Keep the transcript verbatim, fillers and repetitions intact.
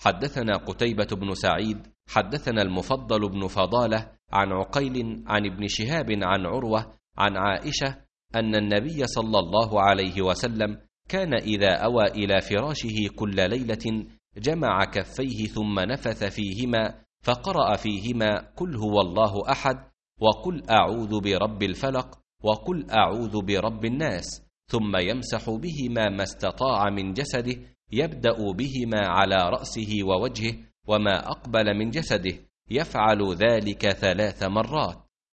حدثنا قتيبة بن سعيد حدثنا المفضل بن فضالة عن عقيل عن ابن شهاب عن عروة عن عائشة أن النبي صلى الله عليه وسلم كان إذا أوى إلى فراشه كل ليلة جمع كفيه ثم نفث فيهما فقرأ فيهما قل هو الله أحد وقل أعوذ برب الفلق وقل أعوذ برب الناس، ثم يمسح بهما ما استطاع من جسده، يبدأ بهما على رأسه ووجهه وما أقبل من جسده، يفعل ذلك ثلاث مرات.